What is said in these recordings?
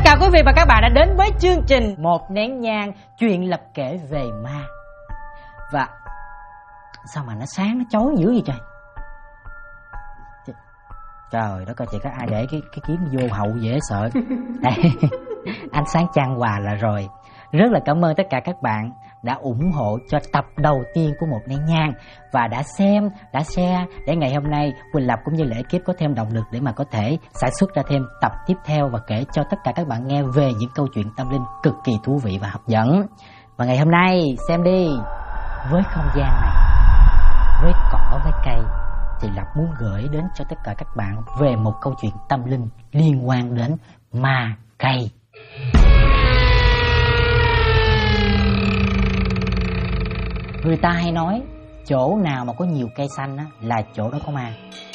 chào quý vị và các bạn đã đến với chương trình Một Nén Nhang, chuyện lập kể về ma. Và sao mà nó sáng nó chói dữ vậy trời? Trời đất ơi, chị có ai để cái kiếm vô hậu dễ sợ. Đây, ánh sáng chan hòa là rồi. Rất là cảm ơn tất cả các bạn đã ủng hộ cho tập đầu tiên của Một Nén Nhang và đã xem, đã share để ngày hôm nay Quỳnh Lập cũng như là ekip có thêm động lực để mà có thể sản xuất ra thêm tập tiếp theo và kể cho tất cả các bạn nghe về những câu chuyện tâm linh cực kỳ thú vị và hấp dẫn. Và ngày hôm nay xem đi, với không gian này, với cỏ với cây thì Lập muốn gửi đến cho tất cả các bạn về một câu chuyện tâm linh liên quan đến ma cây. Người ta hay nói chỗ nào mà có nhiều cây xanh á, là chỗ đó có ma.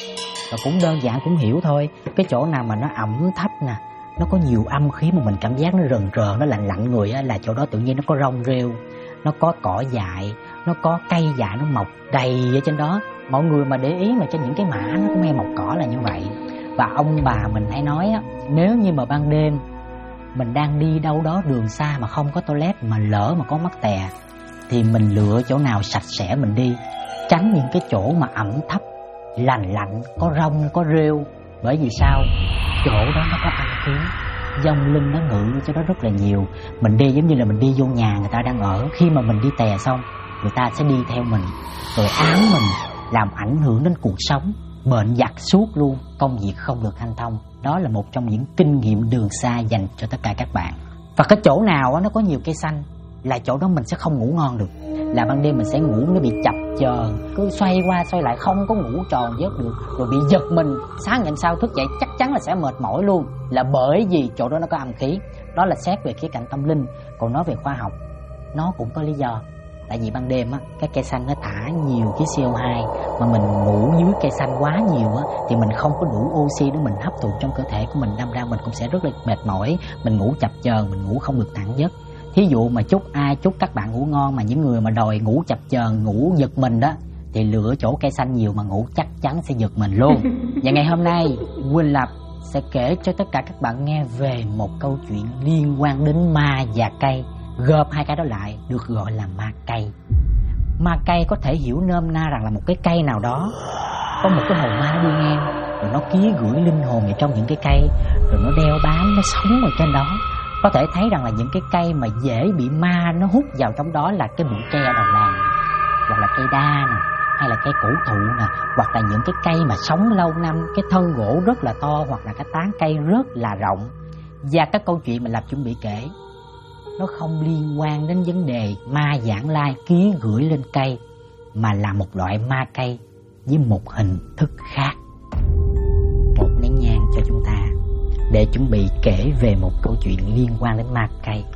Và cũng đơn giản cũng hiểu thôi. Cái chỗ nào mà nó ẩm thấp nè, nó có nhiều âm khí mà mình cảm giác nó rần rờ, nó lạnh lạnh người á, là chỗ đó tự nhiên nó có rong rêu, nó có cỏ dại, nó có cây dại nó mọc đầy ở trên đó. Mọi người mà để ý mà trên những cái mã nó cũng hay mọc cỏ là như vậy. Và ông bà mình hay nói á, nếu như mà ban đêm mình đang đi đâu đó đường xa mà không có toilet, mà lỡ mà có mắc tè, thì mình lựa chỗ nào sạch sẽ mình đi, tránh những cái chỗ mà ẩm thấp, lạnh lạnh, có rong, có rêu. Bởi vì sao? Chỗ đó nó có âm khí, dông linh nó ngự cho đó rất là nhiều. Mình đi giống như là mình đi vô nhà người ta đang ở. Khi mà mình đi tè xong, người ta sẽ đi theo mình, rồi ám mình, làm ảnh hưởng đến cuộc sống, bệnh giặt suốt luôn, công việc không được hanh thông. Đó là một trong những kinh nghiệm đường xa dành cho tất cả các bạn. Và cái chỗ nào nó có nhiều cây xanh là chỗ đó mình sẽ không ngủ ngon được. Là ban đêm mình sẽ ngủ nó bị chập chờn, cứ xoay qua xoay lại, không có ngủ tròn giấc được, rồi bị giật mình, sáng ngày hôm sau thức dậy chắc chắn là sẽ mệt mỏi luôn. Là bởi vì chỗ đó nó có âm khí. Đó là xét về khía cạnh tâm linh. Còn nói về khoa học, nó cũng có lý do. Tại vì ban đêm á, cái cây xanh nó thả nhiều cái CO2, mà mình ngủ dưới cây xanh quá nhiều á, thì mình không có đủ oxy để mình hấp thụ trong cơ thể của mình, đâm ra mình cũng sẽ rất là mệt mỏi, mình ngủ chập chờn, mình ngủ không được thẳng giấc. Thí dụ mà chúc các bạn ngủ ngon, mà những người mà đòi ngủ chập chờn, ngủ giật mình đó, thì lựa chỗ cây xanh nhiều mà ngủ chắc chắn sẽ giật mình luôn. Và ngày hôm nay Quỳnh Lập sẽ kể cho tất cả các bạn nghe về một câu chuyện liên quan đến ma và cây. Gộp hai cái đó lại được gọi là ma cây. Ma cây có thể hiểu nôm na rằng là một cái cây nào đó có một cái hồn ma đi ngang, rồi nó ký gửi linh hồn vào trong những cái cây, rồi nó đeo bám, nó sống ở trên đó. Có thể thấy rằng là những cái cây mà dễ bị ma nó hút vào trong đó là cái bụi tre đầu làng, hoặc là cây đa nè, hay là cây cổ thụ nè, hoặc là những cái cây mà sống lâu năm, cái thân gỗ rất là to, hoặc là cái tán cây rất là rộng. Và cái câu chuyện mình làm chuẩn bị kể, nó không liên quan đến vấn đề ma vãng lai ký gửi lên cây, mà là một loại ma cây với một hình thức khác. Một nén nhang cho chúng ta để chuẩn bị kể về một câu chuyện liên quan đến ma cây.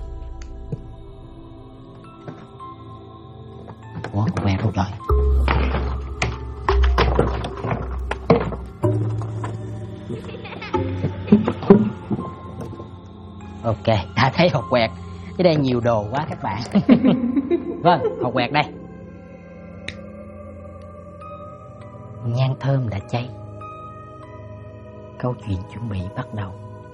Ủa, con ve đâu rồi? Ok, ta thấy hột quẹt. Ở đây nhiều đồ quá các bạn. Vâng, hột quẹt đây. Nhang thơm đã cháy. Câu chuyện chuẩn bị bắt đầu.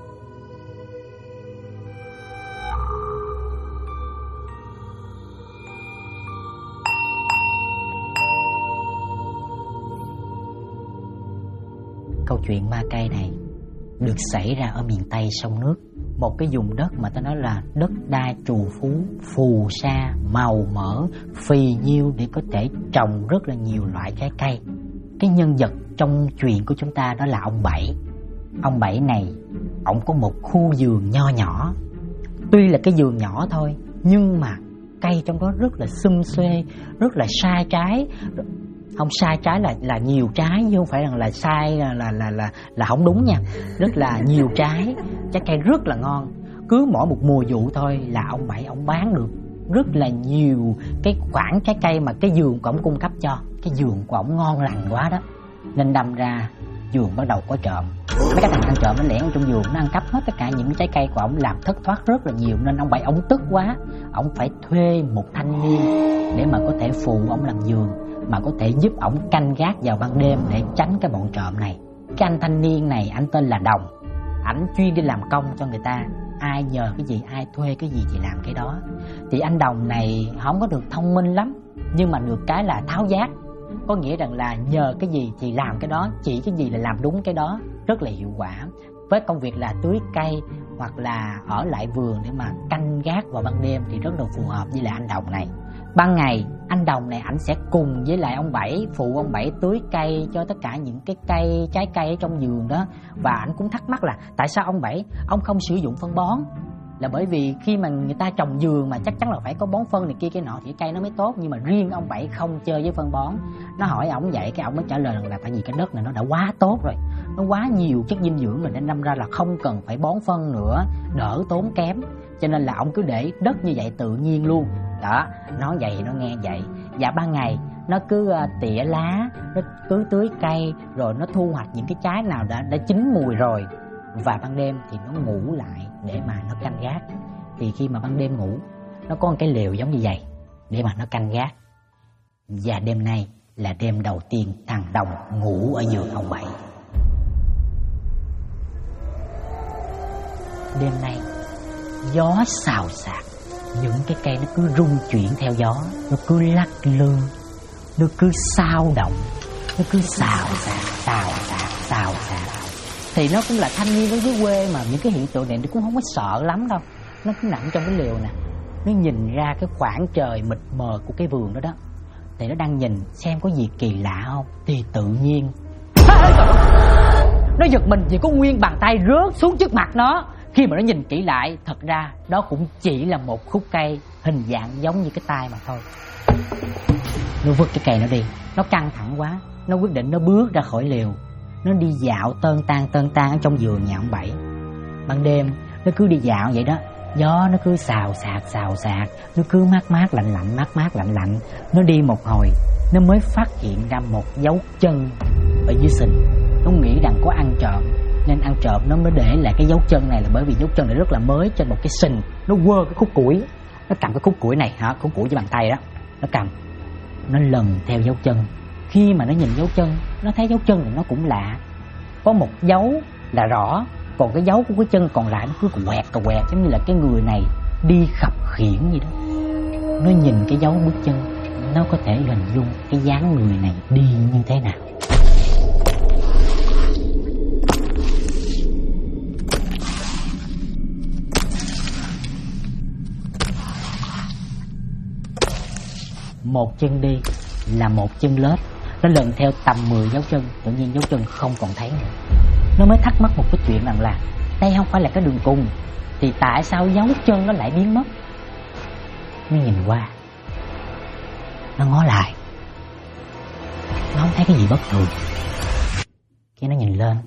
Câu chuyện ma cây này được xảy ra ở miền Tây sông nước, một cái vùng đất mà ta nói là đất đai trù phú, phù sa, màu mỡ, phì nhiêu để có thể trồng rất là nhiều loại trái cây. Cái nhân vật trong chuyện của chúng ta đó là ông Bảy. Ông Bảy này, ông có một khu vườn nho nhỏ. Tuy là cái vườn nhỏ thôi, nhưng mà cây trong đó rất là sum xuê, rất là sai trái. Không, sai trái là nhiều trái, chứ không phải là sai là không đúng nha. Rất là nhiều trái cây rất là ngon. Cứ mỗi một mùa vụ thôi là ông Bảy ông bán được rất là nhiều cái khoản trái cây mà cái vườn của ông cung cấp cho. Cái vườn của ông ngon lành quá đó, nên đâm ra vườn bắt đầu có trộm. Mấy cái thằng ăn trộm nó lẻn trong vườn, nó ăn cắp hết tất cả những trái cây của ông, làm thất thoát rất là nhiều. Nên ông Bảy ông tức quá, ông phải thuê một thanh niên để mà có thể phụ ông làm vườn, mà có thể giúp ổng canh gác vào ban đêm để tránh cái bọn trộm này. Cái anh thanh niên này, anh tên là Đồng. Ảnh chuyên đi làm công cho người ta, ai nhờ cái gì, ai thuê cái gì thì làm cái đó. Thì anh Đồng này không có được thông minh lắm, nhưng mà được cái là tháo giác. Có nghĩa rằng là nhờ cái gì thì làm cái đó, chỉ cái gì là làm đúng cái đó, rất là hiệu quả. Với công việc là tưới cây hoặc là ở lại vườn để mà canh gác vào ban đêm thì rất là phù hợp với lại anh Đồng này. Ban ngày anh Đồng này ảnh sẽ cùng với lại ông Bảy, phụ ông Bảy tưới cây cho tất cả những cái cây, trái cây ở trong vườn đó. Và ảnh cũng thắc mắc là tại sao ông Bảy ông không sử dụng phân bón, là bởi vì khi mà người ta trồng vườn mà chắc chắn là phải có bón phân này kia cái nọ thì cây nó mới tốt. Nhưng mà riêng ông Bảy không chơi với phân bón. Nó hỏi ổng vậy, cái ổng mới trả lời là tại vì cái đất này nó đã quá tốt rồi, nó quá nhiều chất dinh dưỡng rồi, nên đâm ra là không cần phải bón phân nữa, đỡ tốn kém. Cho nên là ổng cứ để đất như vậy tự nhiên luôn. Đó, nói vậy nó nghe vậy. Và ban ngày nó cứ tỉa lá, nó cứ tưới cây, rồi nó thu hoạch những cái trái nào đã chín mùi rồi. Và ban đêm thì nó ngủ lại để mà nó canh gác. Thì khi mà ban đêm ngủ, nó có một cái lều giống như vậy để mà nó canh gác. Và đêm nay là đêm đầu tiên thằng Đồng ngủ ở giường ông Bảy. Đêm nay gió xào xạc, những cái cây nó cứ rung chuyển theo gió, nó cứ lắc lư, nó cứ xao động, nó cứ xào xạc. Thì nó cũng là thanh niên ở dưới quê mà những cái hiện tượng này nó cũng không có sợ lắm đâu. Nó cứ nằm trong cái lều nè, nó nhìn ra cái khoảng trời mịt mờ của cái vườn đó đó. Thì nó đang nhìn xem có gì kỳ lạ không. Thì tự nhiên nó giật mình vì có nguyên bàn tay rớt xuống trước mặt nó. Khi mà nó nhìn kỹ lại, thật ra đó cũng chỉ là một khúc cây hình dạng giống như cái tay mà thôi. Nó vứt cái cây nó đi. Nó căng thẳng quá, nó quyết định nó bước ra khỏi lều. Nó đi dạo tơn tan ở trong vườn nhà ông Bảy. Ban đêm nó cứ đi dạo vậy đó, gió nó cứ xào xạc, nó cứ mát lạnh. Nó đi một hồi, nó mới phát hiện ra một dấu chân ở dưới sình. Nó nghĩ rằng có ăn trộm, nên ăn trộm nó mới để lại cái dấu chân này, là bởi vì dấu chân này rất là mới trên một cái sình. Nó quơ cái khúc củi, nó cầm cái khúc củi này, khúc củi với bàn tay đó, nó cầm, nó lần theo dấu chân. Khi mà nó nhìn dấu chân, nó thấy dấu chân này nó cũng lạ. Có một dấu là rõ, còn cái dấu của cái chân còn lại nó cứ quẹt, giống như là cái người này đi khập khiễng gì đó. Nó nhìn cái dấu bước chân, nó có thể hình dung cái dáng người này đi như thế nào. Một chân đi là một chân lết. Nó lần theo tầm 10 dấu chân, tự nhiên dấu chân không còn thấy nữa. Nó mới thắc mắc một cái chuyện rằng là đây không phải là cái đường cùng, thì tại sao dấu chân nó lại biến mất. Nó nhìn qua, nó ngó lại, nó không thấy cái gì bất thường. Khi nó nhìn lên,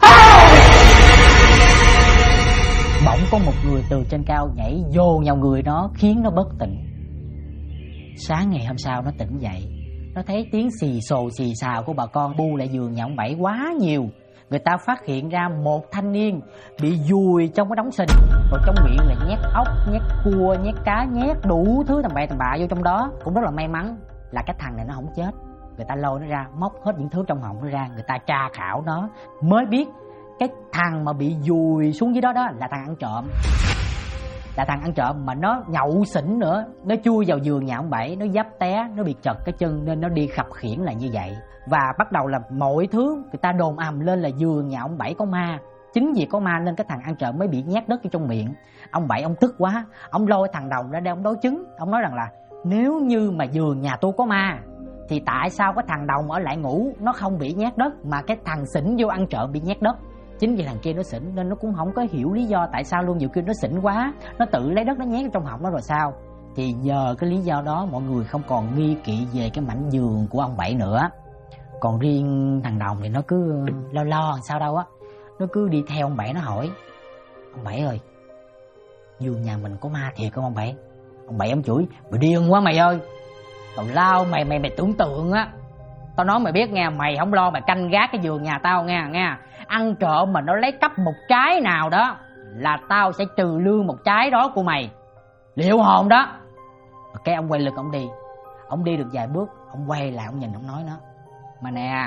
bỗng có một người từ trên cao nhảy vô vào người nó, khiến nó bất tỉnh. Sáng ngày hôm sau nó tỉnh dậy, nó thấy tiếng xì xào của bà con bu lại giường nhà ông Bảy quá nhiều. Người ta phát hiện ra một thanh niên bị vùi trong cái đống sình, rồi trong miệng là nhét ốc, nhét cua, nhét cá, nhét đủ thứ tầm bạ vô trong đó. Cũng rất là may mắn là cái thằng này nó không chết. Người ta lôi nó ra, móc hết những thứ trong họng nó ra, người ta tra khảo nó, mới biết cái thằng mà bị vùi xuống dưới đó đó là thằng ăn trộm. Là thằng ăn trộm mà nó nhậu xỉn nữa. Nó chui vào giường nhà ông Bảy, nó dấp té, nó bị trật cái chân nên nó đi khập khiễng là như vậy. Và bắt đầu là mọi thứ người ta đồn ầm lên là giường nhà ông Bảy có ma. Chính vì có ma nên cái thằng ăn trộm mới bị nhét đất trong miệng. Ông Bảy ông tức quá, ông lôi thằng Đồng ra đây ông đối chứng. Ông nói rằng là nếu như mà giường nhà tôi có ma thì tại sao cái thằng Đồng ở lại ngủ nó không bị nhét đất, mà cái thằng xỉn vô ăn trộm bị nhét đất. Chính vì thằng kia nó xỉn nên nó cũng không có hiểu lý do tại sao luôn. Nhiều khi nó xỉn quá, nó tự lấy đất nó nhét trong họng nó rồi sao. Thì nhờ cái lý do đó mọi người không còn nghi kỵ về cái mảnh giường của ông Bảy nữa. Còn riêng thằng Đồng thì nó cứ lo sao đâu á. Nó cứ đi theo ông Bảy, nó hỏi: ông Bảy ơi, giường nhà mình có ma thiệt không ông Bảy? Ông Bảy ông chửi: mày điên quá mày ơi, tào lao mày tưởng tượng á. Tao nói mày biết nghe, mày không lo mày canh gác cái giường nhà tao nghe. Ăn trộm mà nó lấy cắp một trái nào đó là tao sẽ trừ lương một trái đó của mày, liệu hồn đó. Cái ông quay lưng ông đi. Ông đi được vài bước, ông quay lại ông nhìn ông nói nó: mà nè,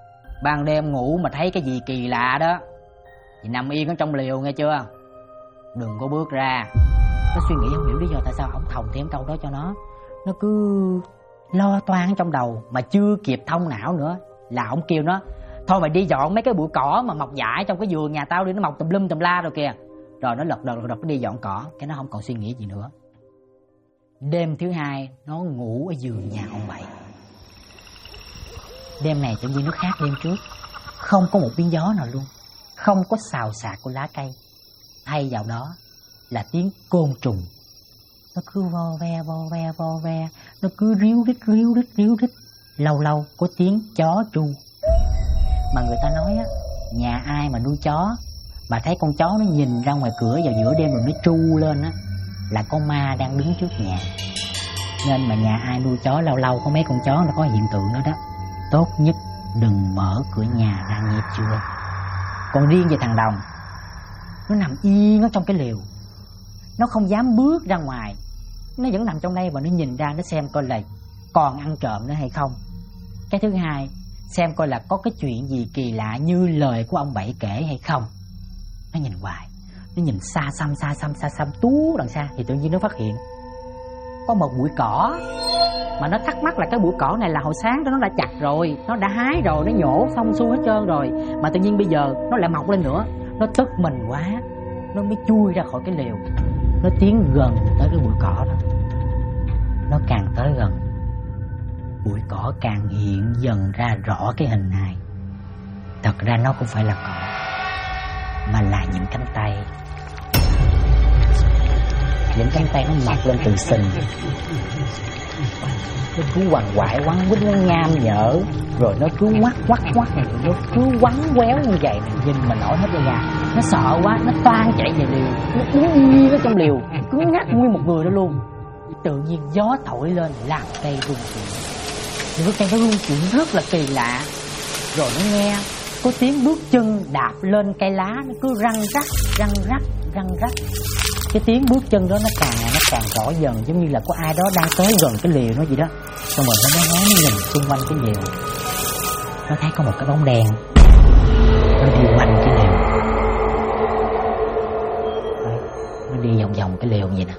ban đêm ngủ mà thấy cái gì kỳ lạ đó thì nằm yên ở trong liều nghe chưa. đừng có bước ra. Nó suy nghĩ không hiểu lý do tại sao ổng thòng thêm câu đó cho nó cứ lo toan trong đầu, mà chưa kịp thông não nữa là ổng kêu nó thôi mày đi dọn mấy cái bụi cỏ mà mọc dại trong cái vườn nhà tao đi, nó mọc tùm lum tùm la rồi kìa. Rồi nó lật đật đi dọn cỏ, cái nó không còn suy nghĩ gì nữa. Đêm thứ hai nó ngủ ở giường nhà ông Bảy. Đêm này tự nhiên nó khác đêm trước, không có một tiếng gió nào luôn, không có xào xạc của lá cây, thay vào đó là tiếng côn trùng. Nó cứ vo ve, nó cứ ríu rít. Lâu lâu có tiếng chó tru. Mà người ta nói á, nhà ai mà nuôi chó mà thấy con chó nó nhìn ra ngoài cửa vào giữa đêm rồi nó tru lên á, là con ma đang đứng trước nhà. Nên mà nhà ai nuôi chó lâu lâu có mấy con chó nó có hiện tượng đó đó, tốt nhất đừng mở cửa nhà ra, nghe chưa? Còn riêng về thằng Đồng, nó nằm yên ở trong cái lều, nó không dám bước ra ngoài, nó vẫn nằm trong đây và nó nhìn ra, nó xem coi là còn ăn trộm nữa hay không. Cái thứ hai, xem coi là có cái chuyện gì kỳ lạ như lời của ông Bảy kể hay không. Nó nhìn hoài, nó nhìn xa xăm tú đằng xa, thì tự nhiên nó phát hiện có một bụi cỏ. Mà nó thắc mắc là cái bụi cỏ này là hồi sáng đó nó đã chặt rồi, nó đã hái rồi, nó nhổ xong xuôi hết trơn rồi, mà tự nhiên bây giờ nó lại mọc lên nữa. Nó tức mình quá, nó mới chui ra khỏi cái lều. Nó tiến gần tới cái bụi cỏ đó. Nó càng tới gần, bụi cỏ càng hiện dần ra rõ cái hình hài. Thật ra nó không phải là cỏ, mà là những cánh tay. Những cánh tay nó mọc lên từ sình. Nó cứ quằn quại quắn quýt, nó nham nhở, rồi nó cứ quắt, nó cứ quắn quéo như vậy. Mình nhìn mà nổi hết da gà. Nó sợ quá, nó toan chạy về liều, nó đứng yên ở trong liều, cứ ngắt nguyên một người đó luôn. Tự nhiên gió thổi lên làm cây rung chuyển. Những cái cây nó rung chuyển rất là kỳ lạ. Rồi nó nghe có tiếng bước chân đạp lên cây lá, nó cứ răng rắc. Cái tiếng bước chân đó nó càng rõ dần, giống như là có ai đó đang tới gần cái liều nó gì đó. Xong rồi nó nhìn xung quanh cái liều, nó thấy có một cái bóng đen nó đi quanh cái liều. Nó đi vòng cái liều vậy nè.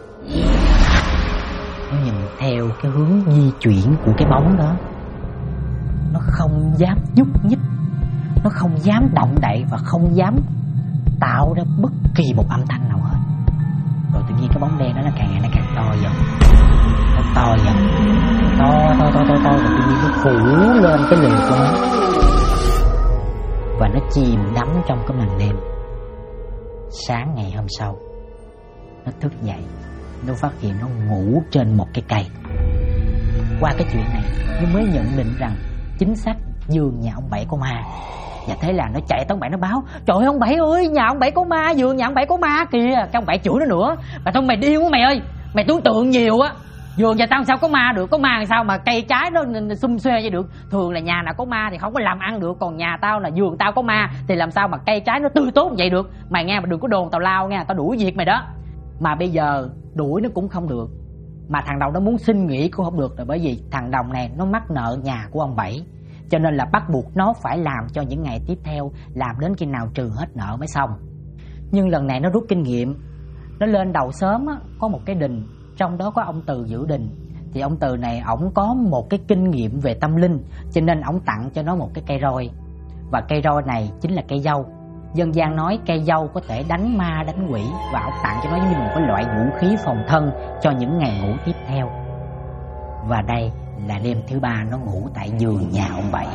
Nó nhìn theo cái hướng di chuyển của cái bóng đó. Nó không dám nhúc nhích, nó không dám động đậy và không dám tạo ra bất kỳ một âm thanh nào hết. Rồi tự nhiên cái bóng đen đó nó càng ngày nó càng to dần. Nó to dần, to. Rồi tự nhiên nó phủ lên cái liều của nó. Và nó chìm đắm trong cái màn đêm. Sáng ngày hôm sau, nó thức dậy, nó phát hiện nó ngủ trên một cái cây. Qua cái chuyện này, nó mới nhận định rằng chính xác giường nhà ông Bảy có ma. Và thế là nó chạy tới ông Bảy, nó báo: trời ơi ông Bảy ơi, nhà ông Bảy có ma, giường nhà ông Bảy có ma kìa. Cái ông Bảy chửi nó nữa: mà thôi mày điên quá mày ơi, mày tưởng tượng nhiều á. Giường nhà tao sao có ma được, có ma làm sao mà cây trái nó xum xuê vậy được. Thường là nhà nào có ma thì không có làm ăn được, còn nhà tao là giường tao có ma thì làm sao mà cây trái nó tươi tốt vậy được. Mày nghe mà đừng có đồn tào lao nghe, tao đuổi việc mày đó. Mà bây giờ đuổi nó cũng không được, mà thằng Đồng nó muốn xin nghỉ cũng không được rồi, bởi vì thằng Đồng này nó mắc nợ nhà của ông Bảy, cho nên là bắt buộc nó phải làm cho những ngày tiếp theo, làm đến khi nào trừ hết nợ mới xong. Nhưng lần này nó rút kinh nghiệm. Nó lên đầu sớm á, có một cái đình, trong đó có ông Từ giữ đình. Thì ông Từ này ổng có một cái kinh nghiệm về tâm linh, cho nên ổng tặng cho nó một cái cây roi. Và cây roi này chính là cây dâu. Dân gian nói cây dâu có thể đánh ma đánh quỷ, và ổng tặng cho nó giống như một cái loại vũ khí phòng thân cho những ngày ngủ tiếp theo. Và đây là đêm thứ ba nó ngủ tại giường nhà ông Bảy.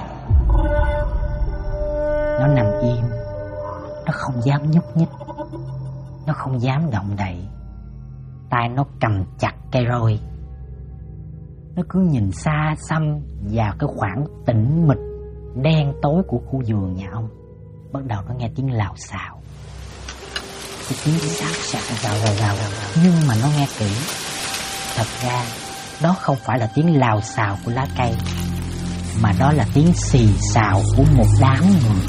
Nó nằm im, nó không dám nhúc nhích, nó không dám động đậy. Tay nó cầm chặt cây roi. Nó cứ nhìn xa xăm vào cái khoảng tĩnh mịch đen tối của khu vườn nhà ông. Bắt đầu nó nghe tiếng lào xào, cái tiếng xào rào. Nhưng mà nó nghe kỹ, thật ra đó không phải là tiếng lào xào của lá cây, mà đó là tiếng xì xào của một đám người.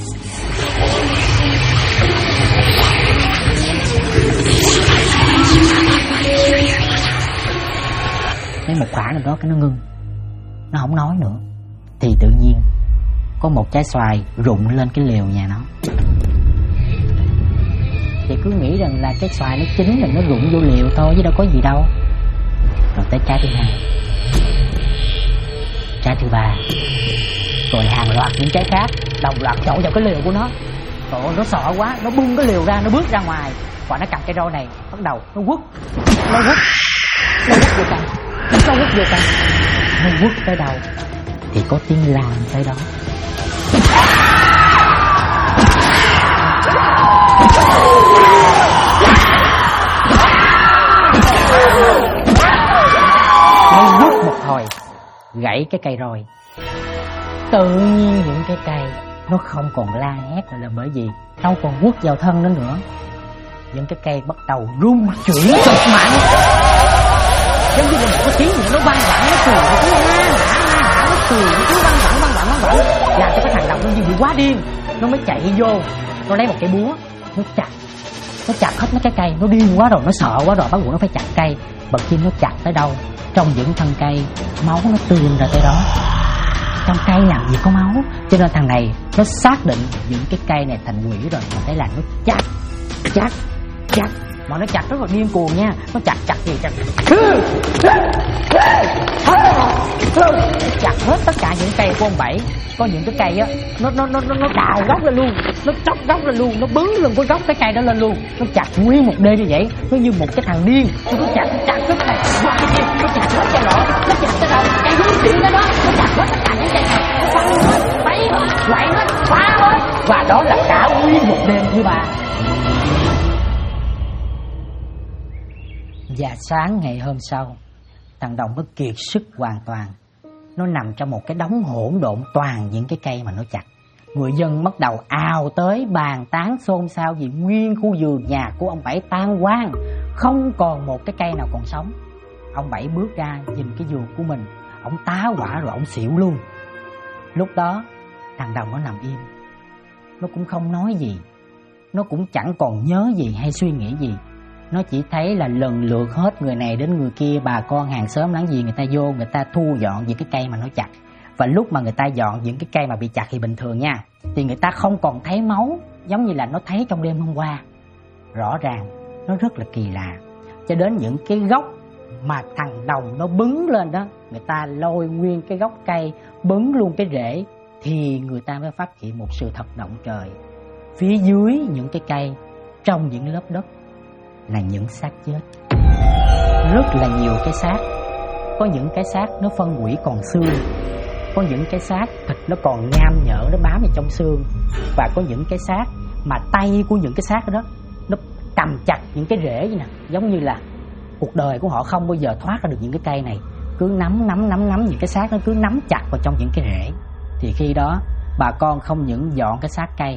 Đến một khoảng nào đó cái nó ngưng, nó không nói nữa. Thì tự nhiên có một trái xoài rụng lên cái lều nhà nó. thì cứ nghĩ rằng là cái xoài nó chín là nó rụng vô liệu thôi chứ đâu có gì đâu. Rồi tới trái thứ hai, trái thứ ba, rồi hàng loạt những trái khác đồng loạt trộn vào cái liều của nó. Trời ơi, nó sợ quá, nó bung cái liều ra, nó bước ra ngoài và nó cầm cây roi này bắt đầu nó quất vô cây, nó quất tới đâu thì có tiếng làm tới đó. Nó quất một hồi gãy cái cây roi. Tự nhiên những cái cây nó không còn la hét là bởi vì đâu còn quất vào thân nó nữa. Những cái cây bắt đầu rung chuyển cực mạnh, giống như là một cái tiếng gì nó vang vẳng, nó cười, nó cứ nó cười, nó cứ vang vẳng, làm cho cái thằng Đồng nó như bị quá điên. Nó mới chạy vô, nó lấy một cái búa, nó chặt hết mấy cái cây. Nó điên quá rồi, nó sợ quá rồi, bắt buộc nó phải chặt cây. Bật khi nó chặt tới đâu, trong những thân cây máu nó tuôn ra tới đó. Trong cây làm gì có máu, cho nên thằng này nó xác định những cái cây này thành quỷ rồi. Mà thế là nó chặt, mà nó chặt rất là điên cuồng nha. Nó chặt gì chặt hết tất cả những cây của ông Bảy. Có những cái cây á, nó đào gốc lên luôn, nó chóc gốc lên luôn, nó bứng luôn cái gốc cái cây đó lên luôn. Nó chặt nguyên một đê như vậy, nó như một cái thằng điên. Nó cứ chặt cái này, nó chặt hết cây nọ, nó chặt cái đầu cây hướng chuyển đó, nó chặt hết tất cả những cây này, nó quăng hết, bay hết, quậy hết, phá hết. Và đó là cả nguyên một đêm thứ ba. Và sáng ngày hôm sau, thằng Đồng nó kiệt sức hoàn toàn. Nó nằm trong một cái đống hỗn độn toàn những cái cây mà nó chặt. Người dân bắt đầu ào tới bàn tán xôn xao vì nguyên khu vườn nhà của ông Bảy tan hoang, không còn một cái cây nào còn sống. Ông Bảy bước ra nhìn cái vườn của mình, ông tá hỏa rồi ông xỉu luôn. Lúc đó thằng Đồng nó nằm im, nó cũng không nói gì, nó cũng chẳng còn nhớ gì hay suy nghĩ gì. Nó chỉ thấy là lần lượt hết người này đến người kia, bà con hàng xóm láng giềng người ta vô, người ta thu dọn những cái cây mà nó chặt. Và lúc mà người ta dọn những cái cây mà bị chặt thì bình thường nha, thì người ta không còn thấy máu giống như là nó thấy trong đêm hôm qua. Rõ ràng nó rất là kỳ lạ. Cho đến những cái gốc mà thằng Đồng nó bứng lên đó, người ta lôi nguyên cái gốc cây, bứng luôn cái rễ, thì người ta mới phát hiện một sự thật động trời. Phía dưới những cái cây, trong những lớp đất là những xác chết. Rất là nhiều cái xác. Có những cái xác nó phân hủy còn xương, có những cái xác thịt nó còn nham nhở, nó bám vào trong xương. Và có những cái xác mà tay của những cái xác đó nó cầm chặt những cái rễ vậy nè, giống như là cuộc đời của họ không bao giờ thoát ra được những cái cây này. Cứ nắm những cái xác nó cứ nắm chặt vào trong những cái rễ. Thì khi đó bà con không những dọn cái xác cây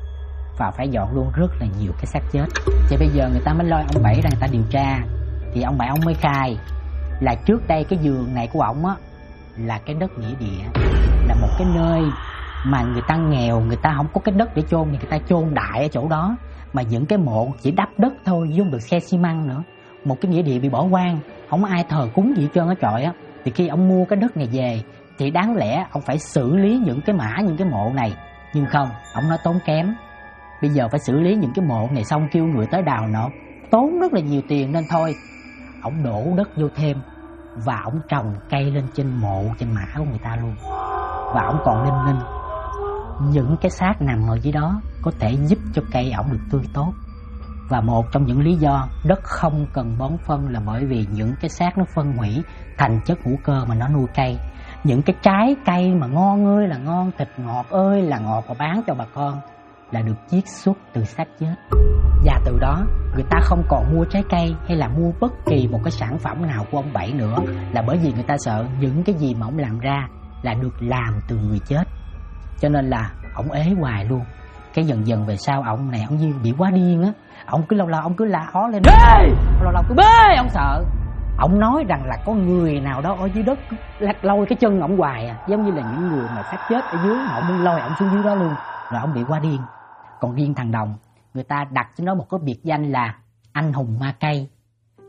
và phải dọn luôn rất là nhiều cái xác chết. Thì bây giờ người ta mới lôi ông Bảy ra người ta điều tra. Thì ông Bảy ông mới khai là trước đây cái vườn này của ổng á là cái đất nghĩa địa, là một cái nơi mà người ta nghèo, người ta không có cái đất để chôn thì người ta chôn đại ở chỗ đó. Mà những cái mộ chỉ đắp đất thôi, chứ không được xe xi măng nữa. Một cái nghĩa địa bị bỏ hoang, không ai thờ cúng gì hết trơn á trọi á. Thì khi ông mua cái đất này về thì đáng lẽ ông phải xử lý những cái mả, những cái mộ này. Nhưng không, ông nói tốn kém. Bây giờ phải xử lý những cái mộ này xong kêu người tới đào nộp, tốn rất là nhiều tiền, nên thôi ổng đổ đất vô thêm. Và ổng trồng cây lên trên mộ, trên mả của người ta luôn. Và ổng còn ninh những cái xác nằm ở dưới đó có thể giúp cho cây ổng được tươi tốt. Và một trong những lý do đất không cần bón phân là bởi vì những cái xác nó phân hủy thành chất hữu cơ mà nó nuôi cây. Những cái trái cây mà ngon ơi là ngon, thịt ngọt ơi là ngọt và bán cho bà con là được chiết xuất từ xác chết. Và từ đó người ta không còn mua trái cây hay là mua bất kỳ một cái sản phẩm nào của ông Bảy nữa, là bởi vì người ta sợ những cái gì mà ông làm ra là được làm từ người chết. Cho nên là ổng ế hoài luôn. Cái dần dần về sau ổng này ổng như bị quá điên á. Ổng cứ lâu lâu ổng cứ la ó lên bê, lâu lâu cứ bê, ổng sợ. Ổng nói rằng là có người nào đó ở dưới đất lôi cái chân ổng hoài à, giống như là những người mà xác chết ở dưới, ổng muốn lôi ổng xuống dưới đó luôn. Rồi ổng bị quá điên. Còn riêng thằng Đồng, người ta đặt cho nó một cái biệt danh là anh hùng ma cây,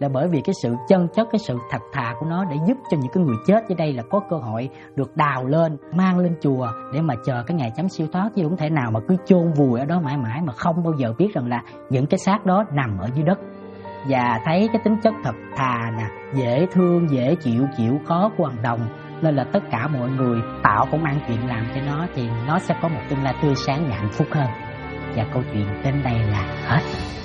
là bởi vì cái sự chân chất, cái sự thật thà của nó để giúp cho những cái người chết dưới đây là có cơ hội được đào lên, mang lên chùa để mà chờ cái ngày chấm siêu thoát, chứ không thể nào mà cứ chôn vùi ở đó mãi mãi mà không bao giờ biết rằng là những cái xác đó nằm ở dưới đất. Và thấy cái tính chất thật thà nè, dễ thương, dễ chịu, chịu khó của Hoàng Đồng, nên là tất cả mọi người tạo công ăn chuyện làm cho nó thì nó sẽ có một tương lai tươi sáng và hạnh phúc hơn. Và câu chuyện đến đây là hết.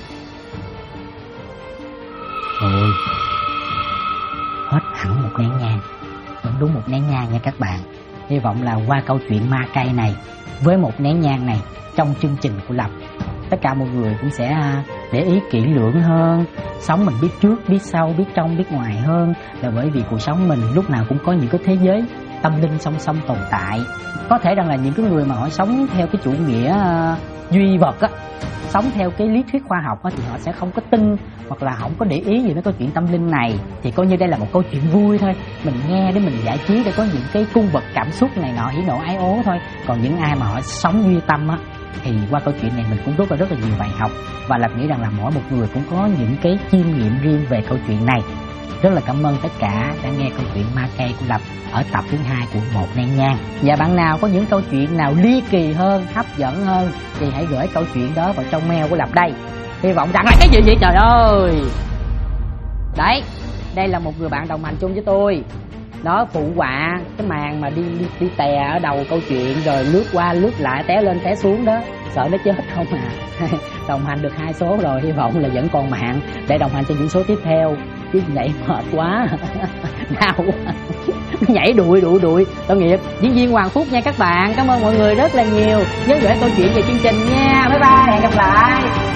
Ôi, hết hẳn một nén nhang, đúng một nén nhang nha các bạn. Hy vọng là qua câu chuyện ma cây này, với một nén nhang này trong chương trình của Lập, tất cả mọi người cũng sẽ để ý kỹ lưỡng hơn, sống mình biết trước, biết sau, biết trong, biết ngoài hơn. Là bởi vì cuộc sống mình lúc nào cũng có những cái thế giới tâm linh song song tồn tại. Có thể rằng là những cái người mà họ sống theo cái chủ nghĩa duy vật á, sống theo cái lý thuyết khoa học á, thì họ sẽ không có tin hoặc là không có để ý gì đến câu chuyện tâm linh này. Thì coi như đây là một câu chuyện vui thôi, mình nghe để mình giải trí, để có những cái cung bậc cảm xúc này nọ, hỉ nộ ái ố thôi. Còn những ai mà họ sống duy tâm á, thì qua câu chuyện này mình cũng rút ra rất là nhiều bài học. Và Lập nghĩ rằng là mỗi một người cũng có những cái chiêm nghiệm riêng về câu chuyện này. Rất là cảm ơn tất cả đã nghe câu chuyện ma cây của Lập ở tập thứ 2 của Một Nén Nhang. Và bạn nào có những câu chuyện nào ly kỳ hơn, hấp dẫn hơn thì hãy gửi câu chuyện đó vào trong mail của Lập đây. Hy vọng rằng là cái gì vậy trời ơi. Đấy, đây là một người bạn đồng hành chung với tôi. Đó, phụ họa cái màn mà đi tè ở đầu câu chuyện rồi lướt qua lướt lại, té lên té xuống đó, sợ nó chết không à. Đồng hành được 2 số rồi, hy vọng là vẫn còn mạng để đồng hành cho những số tiếp theo. Chứ nhảy mệt quá. Đau quá. Nhảy đuổi tội nghiệp. Diễn viên Hoàng Phúc nha các bạn. Cảm ơn mọi người rất là nhiều. Nhớ gửi câu chuyện về chương trình nha. Bye bye, hẹn gặp lại.